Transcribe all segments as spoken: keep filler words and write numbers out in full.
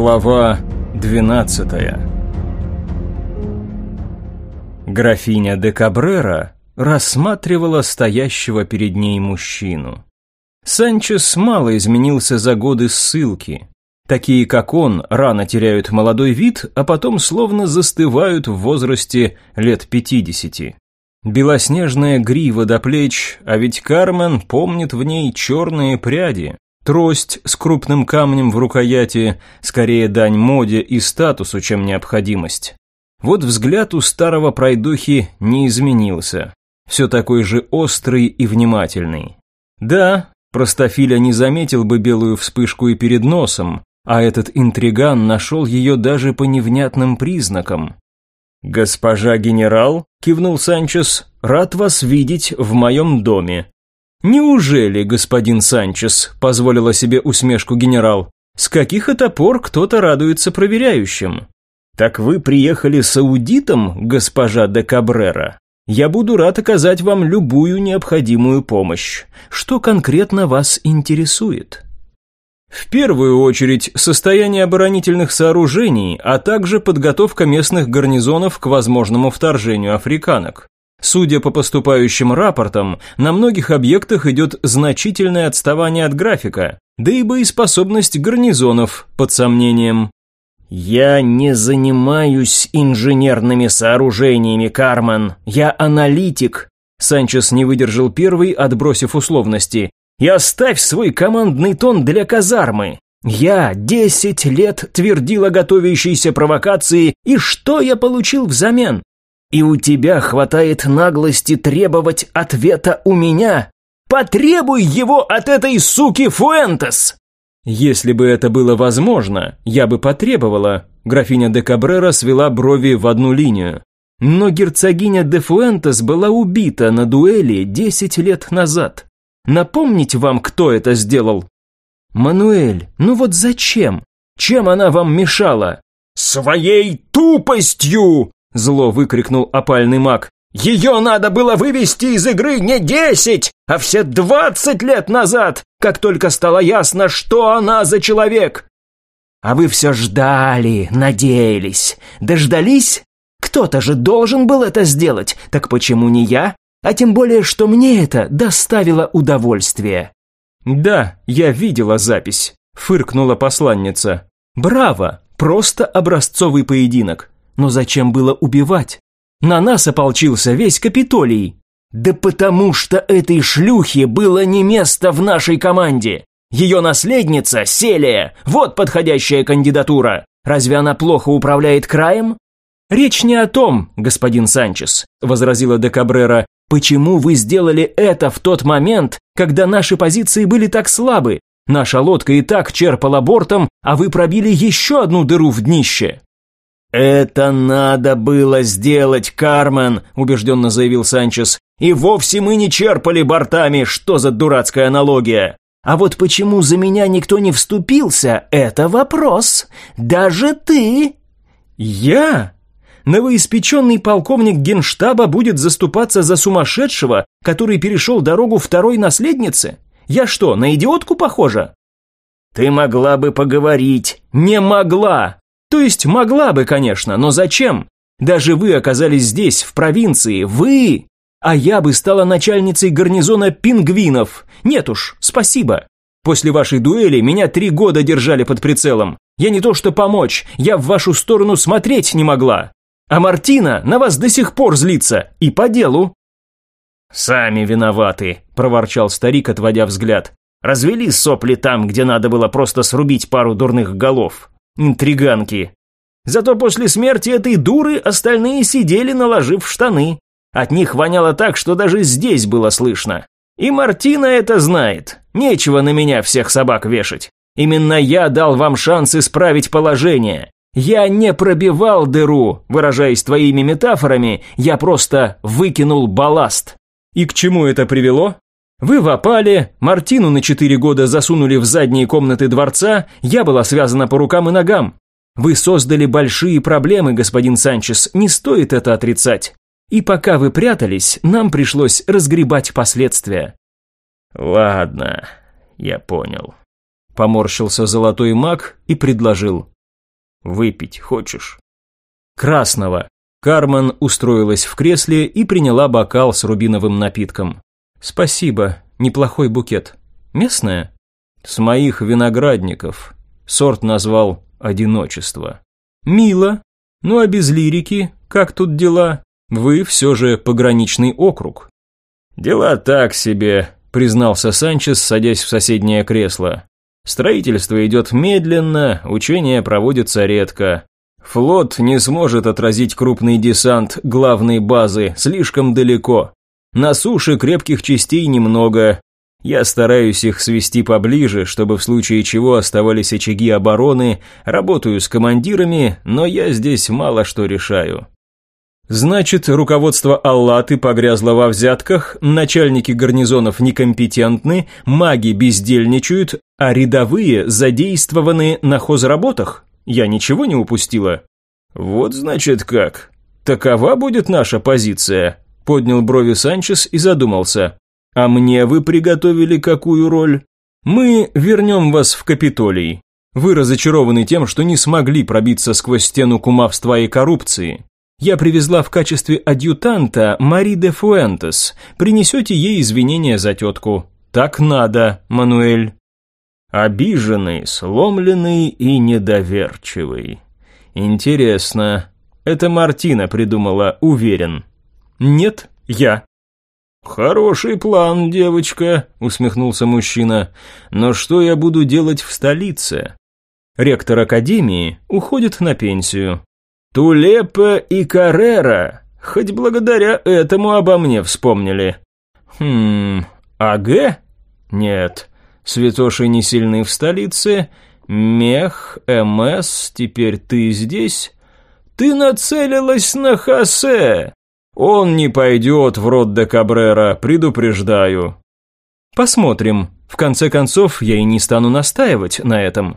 Глава двенадцатая. Графиня де Кабрера рассматривала стоящего перед ней мужчину. Санчес мало изменился за годы ссылки. Такие, как он, рано теряют молодой вид, а потом словно застывают в возрасте лет пятидесяти. Белоснежная грива до плеч, а ведь Кармен помнит в ней черные пряди. Трость с крупным камнем в рукояти, скорее дань моде и статусу, чем необходимость. Вот взгляд у старого пройдохи не изменился. Все такой же острый и внимательный. Да, простофиля не заметил бы белую вспышку и перед носом, а этот интриган нашел ее даже по невнятным признакам. «Госпожа генерал», – кивнул Санчес, – «рад вас видеть в моем доме». «Неужели, господин Санчес?» – позволила себе усмешку генерал. «С каких это пор кто-то радуется проверяющим?» «Так вы приехали с аудитом, госпожа де Кабрера? Я буду рад оказать вам любую необходимую помощь. Что конкретно вас интересует?» В первую очередь, состояние оборонительных сооружений, а также подготовка местных гарнизонов к возможному вторжению африканок. Судя по поступающим рапортам, на многих объектах идет значительное отставание от графика, да и боеспособность гарнизонов под сомнением. «Я не занимаюсь инженерными сооружениями, Кармен. Я аналитик», – Санчес не выдержал первый, отбросив условности. «И оставь свой командный тон для казармы. Я десять лет твердил о готовящейся провокации, и что я получил взамен? И у тебя хватает наглости требовать ответа у меня? Потребуй его от этой суки Фуэнтес!» «Если бы это было возможно, я бы потребовала», графиня де Кабрера свела брови в одну линию. «Но герцогиня де Фуэнтес была убита на дуэли десять лет назад. Напомнить вам, кто это сделал?» «Мануэль, ну вот зачем? Чем она вам мешала?» «Своей тупостью!» Зло выкрикнул опальный маг. «Ее надо было вывести из игры не десять, а все двадцать лет назад, как только стало ясно, что она за человек!» «А вы все ждали, надеялись. Дождались? Кто-то же должен был это сделать, так почему не я? А тем более, что мне это доставило удовольствие». «Да, я видела запись», – фыркнула посланница. «Браво, просто образцовый поединок. Но зачем было убивать? На нас ополчился весь Капитолий». «Да потому что этой шлюхе было не место в нашей команде. Ее наследница, Селия, вот подходящая кандидатура. Разве она плохо управляет краем?» «Речь не о том, господин Санчес», – возразила де Кабрера. «Почему вы сделали это в тот момент, когда наши позиции были так слабы? Наша лодка и так черпала бортом, а вы пробили еще одну дыру в днище». «Это надо было сделать, Кармен», – убежденно заявил Санчес. «И вовсе мы не черпали бортами, что за дурацкая аналогия? А вот почему за меня никто не вступился – это вопрос. Даже ты». «Я? Новоиспеченный полковник генштаба будет заступаться за сумасшедшего, который перешел дорогу второй наследнице? Я что, на идиотку похожа?» «Ты могла бы поговорить». «Не могла. То есть могла бы, конечно, но зачем? Даже вы оказались здесь, в провинции, вы! А я бы стала начальницей гарнизона пингвинов. Нет уж, спасибо. После вашей дуэли меня три года держали под прицелом. Я не то что помочь, я в вашу сторону смотреть не могла. А Мартина на вас до сих пор злится, и по делу». «Сами виноваты», – проворчал старик, отводя взгляд. «Развели сопли там, где надо было просто срубить пару дурных голов. Интриганки. Зато после смерти этой дуры остальные сидели, наложив штаны. От них воняло так, что даже здесь было слышно. И Мартина это знает. Нечего на меня всех собак вешать. Именно я дал вам шанс исправить положение. Я не пробивал дыру, выражаясь твоими метафорами, я просто выкинул балласт». «И к чему это привело?» «Вы в опале, Мартину на четыре года засунули в задние комнаты дворца, я была связана по рукам и ногам. Вы создали большие проблемы, господин Санчес, не стоит это отрицать. И пока вы прятались, нам пришлось разгребать последствия». «Ладно, я понял», Поморщился золотой маг и предложил. Выпить хочешь?» «Красного». Кармен устроилась в кресле и приняла бокал с рубиновым напитком. «Спасибо, неплохой букет. Местное?» «С моих виноградников». Сорт назвал «Одиночество». «Мило. Ну а без лирики, как тут дела? Вы все же пограничный округ». «Дела так себе», – признался Санчес, садясь в соседнее кресло. «Строительство идет медленно, учения проводятся редко. Флот не сможет отразить крупный десант главной базы слишком далеко. На суше крепких частей немного. Я стараюсь их свести поближе, чтобы в случае чего оставались очаги обороны, работаю с командирами, но я здесь мало что решаю». «Значит, руководство Аллаты погрязло во взятках, начальники гарнизонов некомпетентны, маги бездельничают, а рядовые задействованы на хозработах? Я ничего не упустила?» «Вот значит как. Такова будет наша позиция», – поднял брови Санчес и задумался. «А мне вы приготовили какую роль?» «Мы вернем вас в Капитолий. Вы разочарованы тем, что не смогли пробиться сквозь стену кумовства и коррупции. Я привезла в качестве адъютанта Мари де Фуэнтес. Принесете ей извинения за тетку. Так надо, Мануэль». Обиженный, сломленный и недоверчивый. Интересно, это Мартина придумала, уверен. «Нет, я». «Хороший план, девочка», – усмехнулся мужчина. «Но что я буду делать в столице?» Ректор академии уходит на пенсию. «Тулепа и Каррера, хоть благодаря этому обо мне вспомнили». «Хм, АГ? Нет, святоши не сильны в столице. Мех, МС, теперь ты здесь. Ты нацелилась на Хосе. Он не пойдет в род де Кабрера, предупреждаю». «Посмотрим. В конце концов, я и не стану настаивать на этом».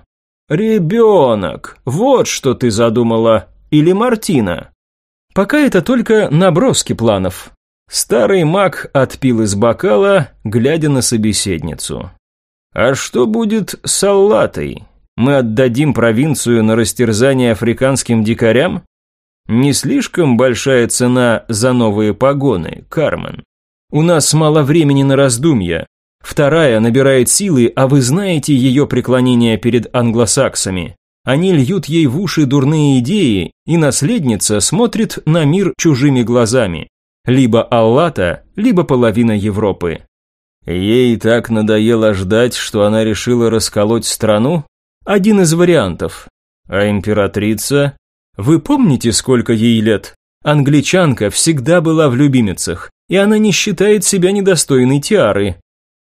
«Ребенок, вот что ты задумала. Или Мартина?» «Пока это только наброски планов». Старый маг отпил из бокала, глядя на собеседницу. «А что будет с Аллатой? Мы отдадим провинцию на растерзание африканским дикарям? Не слишком большая цена за новые погоны, Кармен? У нас мало времени на раздумья. Вторая набирает силы, а вы знаете ее преклонение перед англосаксами. Они льют ей в уши дурные идеи, и наследница смотрит на мир чужими глазами. Либо Аллата, либо половина Европы». «Ей так надоело ждать, что она решила расколоть страну?» «Один из вариантов». «А императрица?» «Вы помните, сколько ей лет? Англичанка всегда была в любимицах, и она не считает себя недостойной тиары».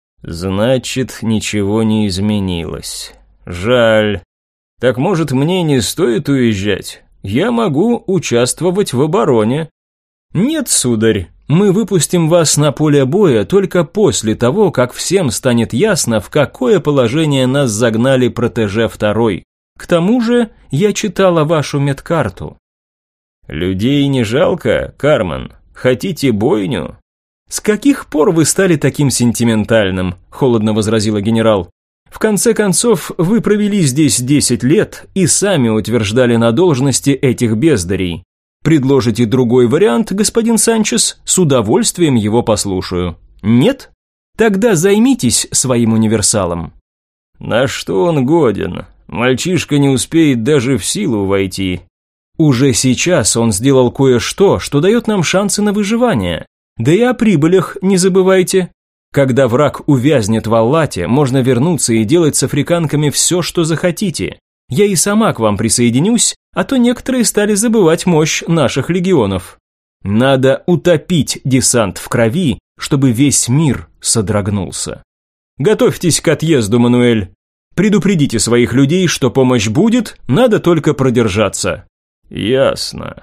«Значит, ничего не изменилось. Жаль. Так может, мне не стоит уезжать? Я могу участвовать в обороне». «Нет, сударь, мы выпустим вас на поле боя только после того, как всем станет ясно, в какое положение нас загнали протеже второй. К тому же я читала вашу медкарту». «Людей не жалко, Кармен? Хотите бойню?» «С каких пор вы стали таким сентиментальным?» – холодно возразила генерал. «В конце концов, вы провели здесь десять лет и сами утверждали на должности этих бездарей. Предложите другой вариант, господин Санчес, с удовольствием его послушаю. Нет? Тогда займитесь своим универсалом». «На что он годен? Мальчишка не успеет даже в силу войти». «Уже сейчас он сделал кое-что, что дает нам шансы на выживание. Да и о прибылях не забывайте. Когда враг увязнет в Аллате, можно вернуться и делать с африканками все, что захотите. Я и сама к вам присоединюсь, а то некоторые стали забывать мощь наших легионов. Надо утопить десант в крови, чтобы весь мир содрогнулся. Готовьтесь к отъезду, Мануэль. Предупредите своих людей, что помощь будет, надо только продержаться». «Ясно».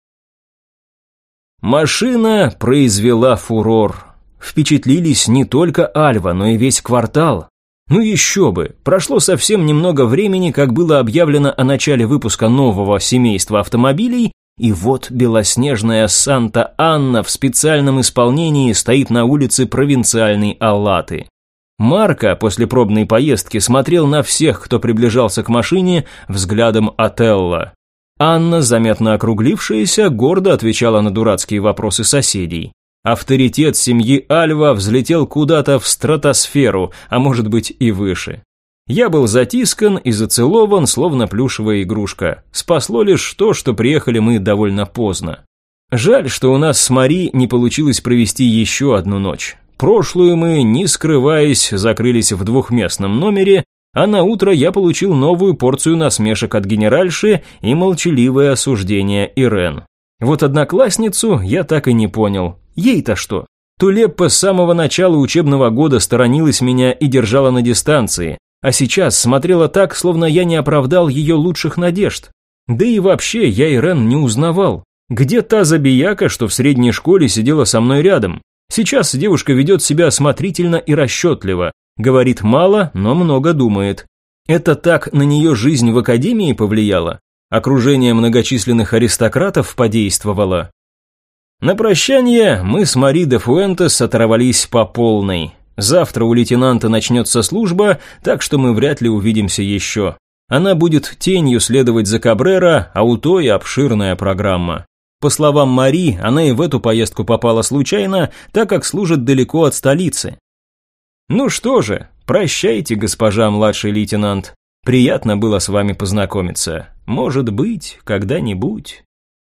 Машина произвела фурор. Впечатлились не только Альва, но и весь квартал. Ну еще бы, прошло совсем немного времени, как было объявлено о начале выпуска нового семейства автомобилей, и вот белоснежная Санта-Анна в специальном исполнении стоит на улице провинциальной Аллаты. Марко после пробной поездки смотрел на всех, кто приближался к машине, взглядом Отелло. Анна, заметно округлившаяся, гордо отвечала на дурацкие вопросы соседей. Авторитет семьи Альва взлетел куда-то в стратосферу, а может быть и выше. Я был затискан и зацелован, словно плюшевая игрушка. Спасло лишь то, что приехали мы довольно поздно. Жаль, что у нас с Мари не получилось провести еще одну ночь. Прошлую мы, не скрываясь, закрылись в двухместном номере, а на утро я получил новую порцию насмешек от генеральши и молчаливое осуждение Ирен. Вот одноклассницу я так и не понял. Ей-то что? Тулеппа с самого начала учебного года сторонилась меня и держала на дистанции, а сейчас смотрела так, словно я не оправдал ее лучших надежд. Да и вообще я Ирен не узнавал. Где та забияка, что в средней школе сидела со мной рядом? Сейчас девушка ведет себя осмотрительно и расчетливо, говорит мало, но много думает. Это так на нее жизнь в академии повлияла? Окружение многочисленных аристократов подействовало? На прощание мы с Мари де Фуэнтес оторвались по полной. Завтра у лейтенанта начнется служба, так что мы вряд ли увидимся еще. Она будет тенью следовать за Кабрера, а у той обширная программа. По словам Мари, она и в эту поездку попала случайно, так как служит далеко от столицы. Ну что же, прощайте, госпожа младший лейтенант. Приятно было с вами познакомиться. Может быть, когда-нибудь.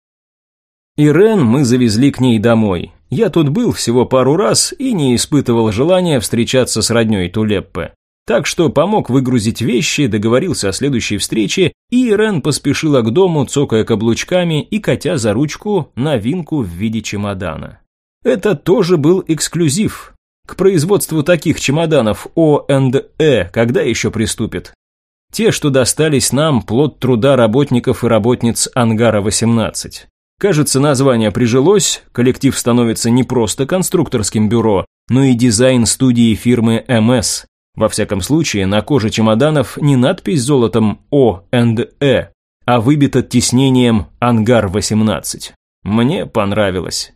Ирен мы завезли к ней домой. Я тут был всего пару раз и не испытывал желания встречаться с роднёй Тулеппе. Так что помог выгрузить вещи, договорился о следующей встрече, и Ирен поспешила к дому, цокая каблучками и катя за ручку новинку в виде чемодана. Это тоже был эксклюзив. К производству таких чемоданов О энд Э когда еще приступит? Те, что достались нам, плод труда работников и работниц Ангара восемнадцать. Кажется, название прижилось, коллектив становится не просто конструкторским бюро, но и дизайн-студией фирмы эм эс. Во всяком случае, на коже чемоданов не надпись золотом О энд Э, а выбита тиснением Ангар восемнадцать. Мне понравилось.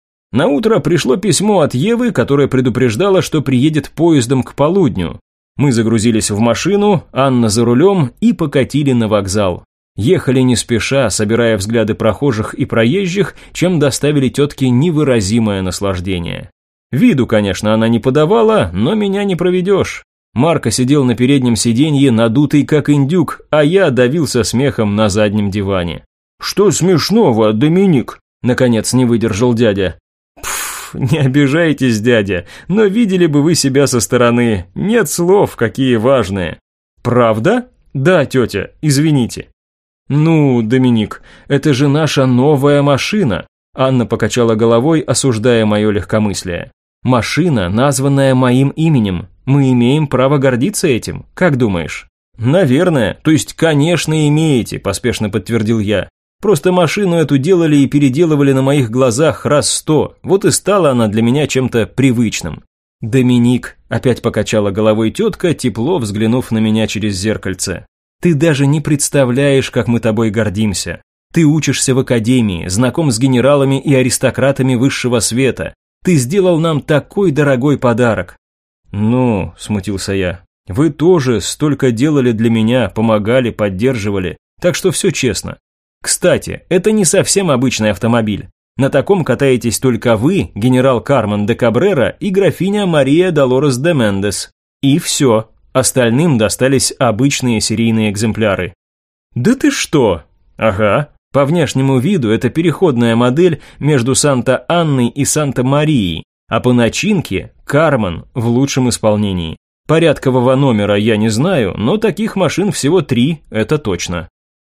На утро пришло письмо от Евы, которая предупреждала, что приедет поездом к полудню. Мы загрузились в машину, Анна за рулем и покатили на вокзал. Ехали не спеша, собирая взгляды прохожих и проезжих, чем доставили тетке невыразимое наслаждение. Виду, конечно, она не подавала, но меня не проведешь. Марко сидел на переднем сиденье, надутый как индюк, а я давился смехом на заднем диване. «Что смешного, Доминик?» – наконец не выдержал дядя. «Пф, не обижайтесь, дядя, но видели бы вы себя со стороны. Нет слов, какие важные». «Правда? Да, тетя, извините». «Ну, Доминик, это же наша новая машина», – Анна покачала головой, осуждая мое легкомыслие. «Машина, названная моим именем. Мы имеем право гордиться этим, как думаешь?» «Наверное, то есть, конечно, имеете», – поспешно подтвердил я. «Просто машину эту делали и переделывали на моих глазах раз сто, вот и стала она для меня чем-то привычным». «Доминик», – опять покачала головой тетка, тепло взглянув на меня через зеркальце. «Ты даже не представляешь, как мы тобой гордимся. Ты учишься в академии, знаком с генералами и аристократами высшего света. Ты сделал нам такой дорогой подарок». «Ну», – смутился я, – «вы тоже столько делали для меня, помогали, поддерживали, так что все честно. Кстати, это не совсем обычный автомобиль. На таком катаетесь только вы, генерал Кармен де Кабрера и графиня Мария Долорес де Мендес. И все. Остальным достались обычные серийные экземпляры». «Да ты что?» «Ага. По внешнему виду это переходная модель между Санта-Анной и Санта-Марией, а по начинке – Кармен в лучшем исполнении. Порядкового номера я не знаю, но таких машин всего три, это точно».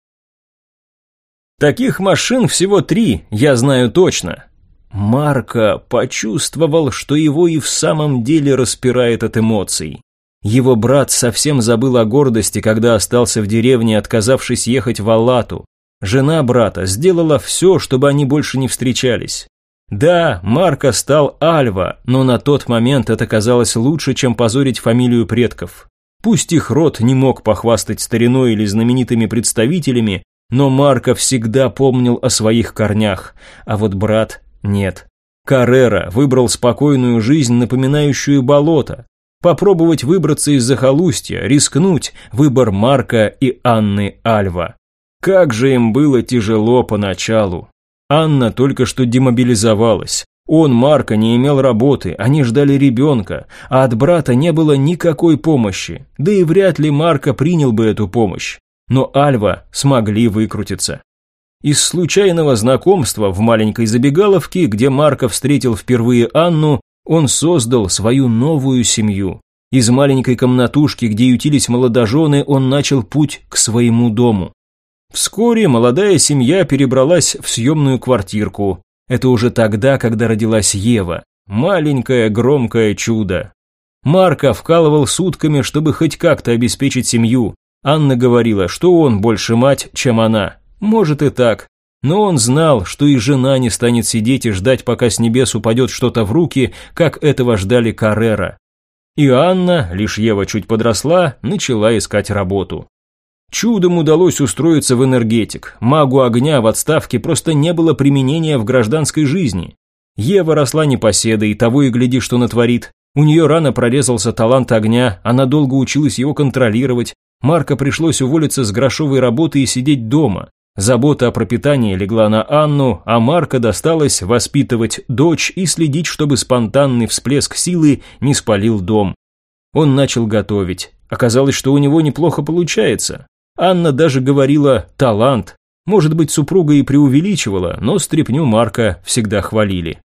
«Таких машин всего три, я знаю точно». Марко почувствовал, что его и в самом деле распирает от эмоций. Его брат совсем забыл о гордости, когда остался в деревне, отказавшись ехать в Алату. Жена брата сделала все, чтобы они больше не встречались. Да, Марко стал Альва, но на тот момент это казалось лучше, чем позорить фамилию предков. Пусть их род не мог похвастать стариной или знаменитыми представителями, но Марко всегда помнил о своих корнях, а вот брат нет. Каррера выбрал спокойную жизнь, напоминающую болото. Попробовать выбраться из захолустья, рискнуть, выбор Марка и Анны Альва. Как же им было тяжело поначалу. Анна только что демобилизовалась. Он, Марка, не имел работы, они ждали ребенка, а от брата не было никакой помощи, да и вряд ли Марка принял бы эту помощь. Но Альва смогли выкрутиться. Из случайного знакомства в маленькой забегаловке, где Марка встретил впервые Анну, он создал свою новую семью. Из маленькой комнатушки, где ютились молодожены, он начал путь к своему дому. Вскоре молодая семья перебралась в съемную квартирку. Это уже тогда, когда родилась Ева. Маленькое громкое чудо. Марка вкалывал сутками, чтобы хоть как-то обеспечить семью. Анна говорила, что он больше мать, чем она. Может и так. Но он знал, что и жена не станет сидеть и ждать, пока с небес упадет что-то в руки, как этого ждали Каррера. И Анна, лишь Ева чуть подросла, начала искать работу. Чудом удалось устроиться в энергетик. Магу огня в отставке просто не было применения в гражданской жизни. Ева росла непоседой, того и гляди, что натворит. У нее рано прорезался талант огня, она долго училась его контролировать. Марка пришлось уволиться с грошовой работы и сидеть дома. Забота о пропитании легла на Анну, а Марка досталось воспитывать дочь и следить, чтобы спонтанный всплеск силы не спалил дом. Он начал готовить. Оказалось, что у него неплохо получается. Анна даже говорила «талант». Может быть, супруга и преувеличивала, но стряпню Марка всегда хвалили.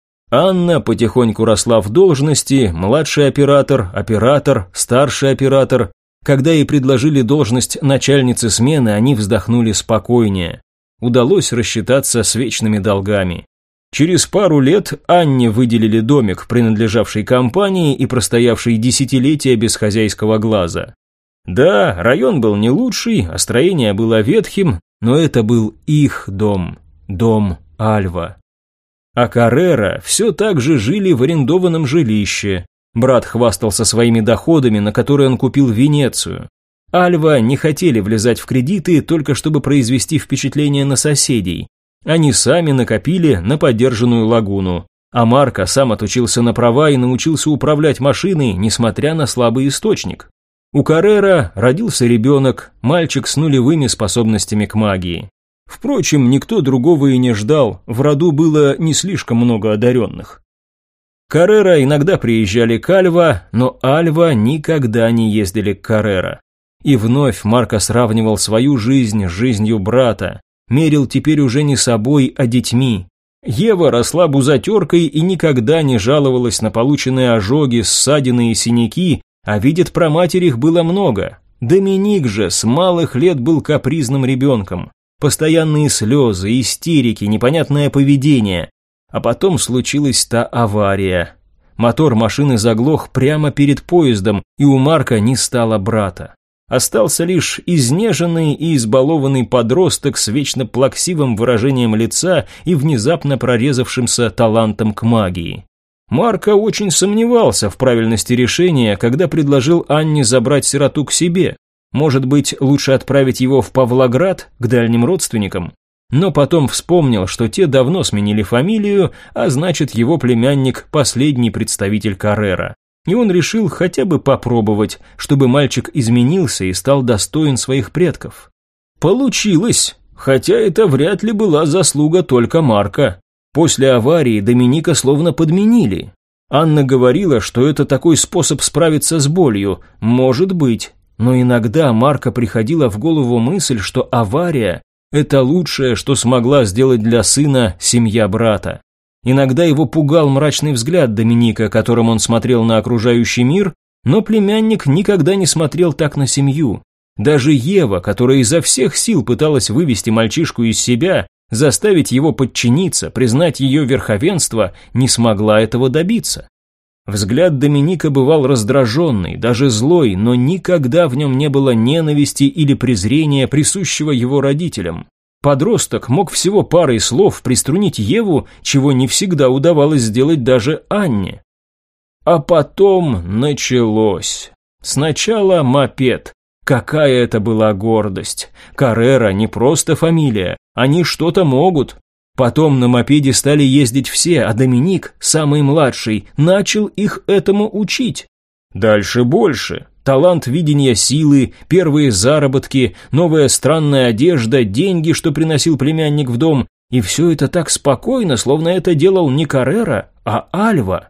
Анна потихоньку росла в должности, младший оператор, оператор, старший оператор. Когда ей предложили должность начальницы смены, они вздохнули спокойнее. Удалось рассчитаться с вечными долгами. Через пару лет Анне выделили домик, принадлежавший компании и простоявший десятилетия без хозяйского глаза. Да, район был не лучший, а строение было ветхим, но это был их дом, дом Альва. А Каррера все так же жили в арендованном жилище. Брат хвастался своими доходами, на которые он купил Венецию. Альва не хотели влезать в кредиты, только чтобы произвести впечатление на соседей. Они сами накопили на подержанную лагуну. А Марко сам отучился на права и научился управлять машиной, несмотря на слабый источник. У Каррера родился ребенок, мальчик с нулевыми способностями к магии. Впрочем, никто другого и не ждал, в роду было не слишком много одаренных. Каррера иногда приезжали к Альва, но Альва никогда не ездили к Каррера. И вновь Марко сравнивал свою жизнь с жизнью брата, мерил теперь уже не собой, а детьми. Ева росла бузатеркой и никогда не жаловалась на полученные ожоги, ссадины и синяки, а видит про матерь их было много. Доминик же с малых лет был капризным ребенком. Постоянные слезы, истерики, непонятное поведение. А потом случилась та авария. Мотор машины заглох прямо перед поездом, и у Марка не стало брата. Остался лишь изнеженный и избалованный подросток с вечно плаксивым выражением лица и внезапно прорезавшимся талантом к магии. Марко очень сомневался в правильности решения, когда предложил Анне забрать сироту к себе. Может быть, лучше отправить его в Павлоград, к дальним родственникам? Но потом вспомнил, что те давно сменили фамилию, а значит, его племянник – последний представитель Каррера. И он решил хотя бы попробовать, чтобы мальчик изменился и стал достоин своих предков. Получилось, хотя это вряд ли была заслуга только Марка. После аварии Доминика словно подменили. Анна говорила, что это такой способ справиться с болью. Может быть. Но иногда Марко приходила в голову мысль, что авария – это лучшее, что смогла сделать для сына семья брата. Иногда его пугал мрачный взгляд Доминика, которым он смотрел на окружающий мир, но племянник никогда не смотрел так на семью. Даже Ева, которая изо всех сил пыталась вывести мальчишку из себя, заставить его подчиниться, признать ее верховенство, не смогла этого добиться. Взгляд Доминика бывал раздраженный, даже злой, но никогда в нем не было ненависти или презрения, присущего его родителям. Подросток мог всего парой слов приструнить Еву, чего не всегда удавалось сделать даже Анне. А потом началось. Сначала мопед. Какая это была гордость. Каррера не просто фамилия, они что-то могут. Потом на мопеде стали ездить все, а Доминик, самый младший, начал их этому учить. Дальше больше. Талант видения силы, первые заработки, новая странная одежда, деньги, что приносил племянник в дом. И все это так спокойно, словно это делал не Каррера, а Альва.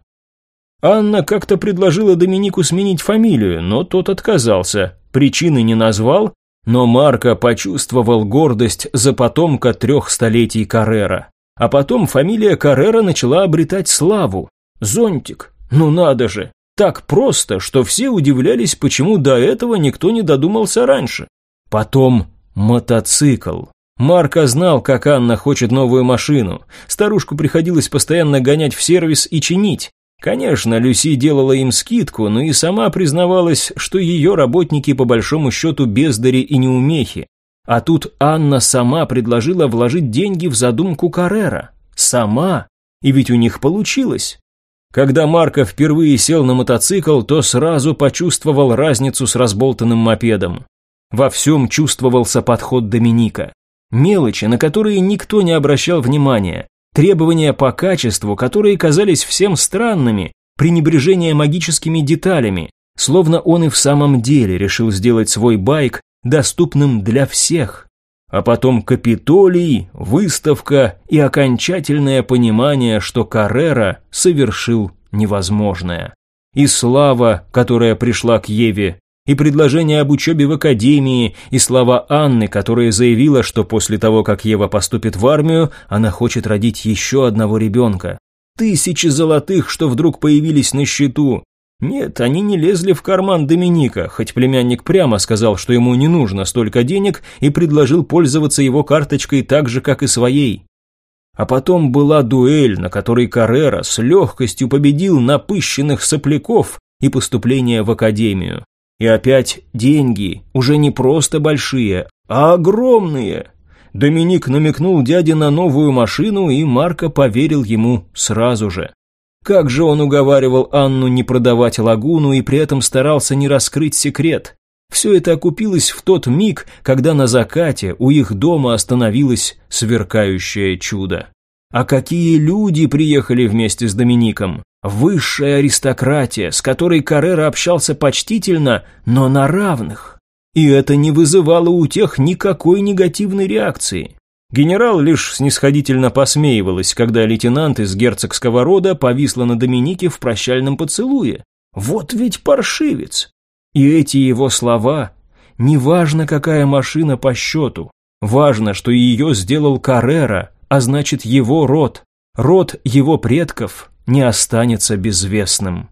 Анна как-то предложила Доминику сменить фамилию, но тот отказался. Причины не назвал, но Марко почувствовал гордость за потомка трех столетий Каррера. А потом фамилия Каррера начала обретать славу. Зонтик, ну надо же, так просто, что все удивлялись, почему до этого никто не додумался раньше. Потом мотоцикл. Марко знал, как Анна хочет новую машину. Старушку приходилось постоянно гонять в сервис и чинить. Конечно, Люси делала им скидку, но и сама признавалась, что ее работники по большому счету бездари и неумехи. А тут Анна сама предложила вложить деньги в задумку Каррера. Сама. И ведь у них получилось. Когда Марко впервые сел на мотоцикл, то сразу почувствовал разницу с разболтанным мопедом. Во всем чувствовался подход Доминика. Мелочи, на которые никто не обращал внимания, требования по качеству, которые казались всем странными, пренебрежение магическими деталями, словно он и в самом деле решил сделать свой байк доступным для всех. А потом Капитолий, выставка и окончательное понимание, что Каррера совершил невозможное. И слава, которая пришла к Еве, и предложение об учебе в академии, и слова Анны, которая заявила, что после того, как Ева поступит в армию, она хочет родить еще одного ребенка. Тысячи золотых, что вдруг появились на счету. Нет, они не лезли в карман Доминика, хоть племянник прямо сказал, что ему не нужно столько денег и предложил пользоваться его карточкой так же, как и своей. А потом была дуэль, на которой Каррера с легкостью победил напыщенных сопляков и поступление в академию. И опять деньги, уже не просто большие, а огромные. Доминик намекнул дяде на новую машину, и Марко поверил ему сразу же. Как же он уговаривал Анну не продавать лагуну и при этом старался не раскрыть секрет. Все это окупилось в тот миг, когда на закате у их дома остановилось сверкающее чудо. А какие люди приехали вместе с Домиником? Высшая аристократия, с которой Каррера общался почтительно, но на равных. И это не вызывало у тех никакой негативной реакции. Генерал лишь снисходительно посмеивалась, когда лейтенант из герцогского рода повисла на Доминике в прощальном поцелуе. Вот ведь паршивец! И эти его слова, неважно, какая машина по счету, важно, что ее сделал Каррера, а значит его род, род его предков не останется безвестным.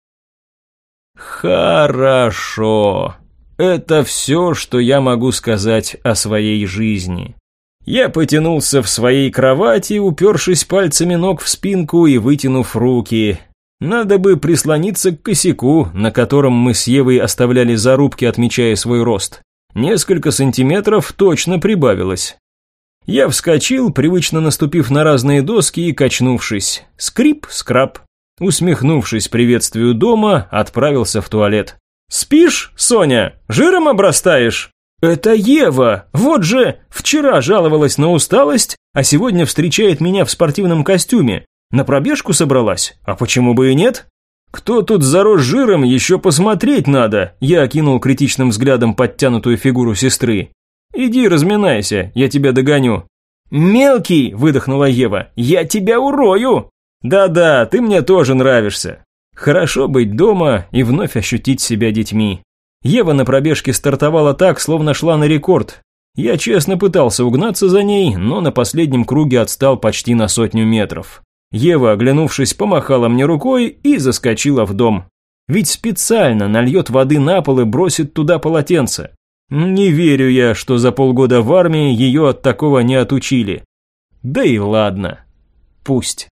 Хорошо. Это все, что я могу сказать о своей жизни. Я потянулся в своей кровати, упершись пальцами ног в спинку и вытянув руки. Надо бы прислониться к косяку, на котором мы с Евой оставляли зарубки, отмечая свой рост. Несколько сантиметров точно прибавилось. Я вскочил, привычно наступив на разные доски и качнувшись. Скрип-скраб. Усмехнувшись приветствию дома, отправился в туалет. «Спишь, Соня? Жиром обрастаешь?» «Это Ева! Вот же! Вчера жаловалась на усталость, а сегодня встречает меня в спортивном костюме. На пробежку собралась? А почему бы и нет?» «Кто тут зарос жиром, еще посмотреть надо!» Я окинул критичным взглядом подтянутую фигуру сестры. «Иди разминайся, я тебя догоню». «Мелкий!» – выдохнула Ева. «Я тебя урою!» «Да-да, ты мне тоже нравишься». Хорошо быть дома и вновь ощутить себя детьми. Ева на пробежке стартовала так, словно шла на рекорд. Я честно пытался угнаться за ней, но на последнем круге отстал почти на сотню метров. Ева, оглянувшись, помахала мне рукой и заскочила в дом. Ведь специально нальет воды на пол и бросит туда полотенце. Не верю я, что за полгода в армии ее от такого не отучили. Да и ладно. Пусть.